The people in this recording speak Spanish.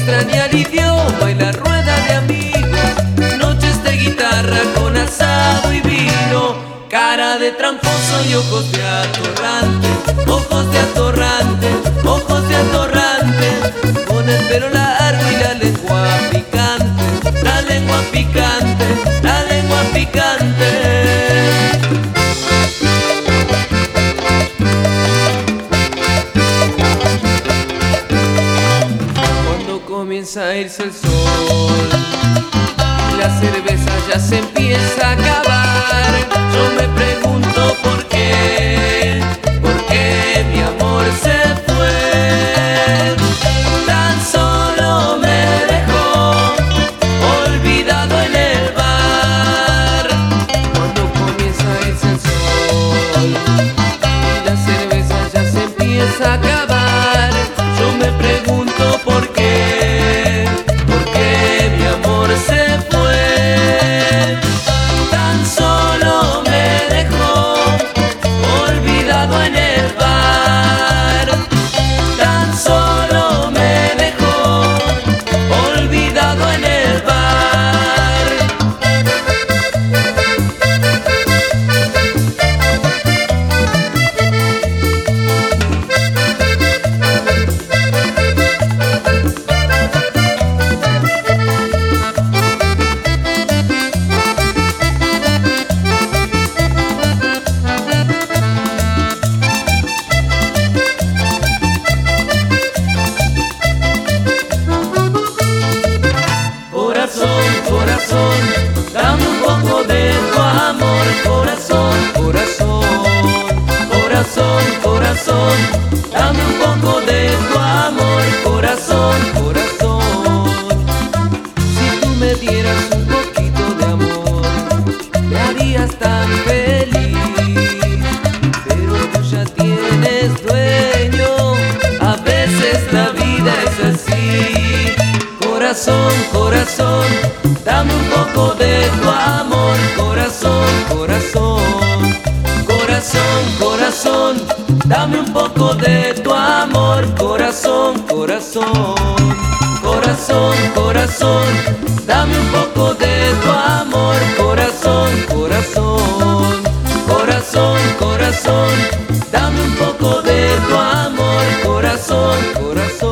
extraña el idioma y la rueda de amigos, noches de guitarra con asado y vino, cara de tramposo y ojos de atorrante, ojos de atorrante, ojos de atorrante, con el pelo largo y la lengua picante, la lengua picante, la lengua picante. Comienza a irse el sol y la cerveza ya se empieza a acabar. Yo me pregunto por qué mi amor se fue. Tan solo me dejó olvidado en el bar. Cuando comienza a irse el sol y la cerveza ya se empieza a acabar, yo me pregunto por qué se fue. Tan solo me dejó olvidado en el bar. Tan solo me dejó olvidado en el bar. Corazón, dame un poco de tu amor, corazón, corazón, corazón, corazón, dame un poco de tu amor, corazón, corazón. Si tú me dieras un poquito de amor, me harías tan feliz, pero tú ya tienes dueño, a veces la vida es así. Corazón, corazón, dame un poco de tu amor, corazón, corazón, corazón, corazón, dame un poco de tu amor, corazón, corazón, corazón, corazón, dame un poco de tu amor, corazón, corazón, corazón, corazón, dame un poco de tu amor, corazón, corazón.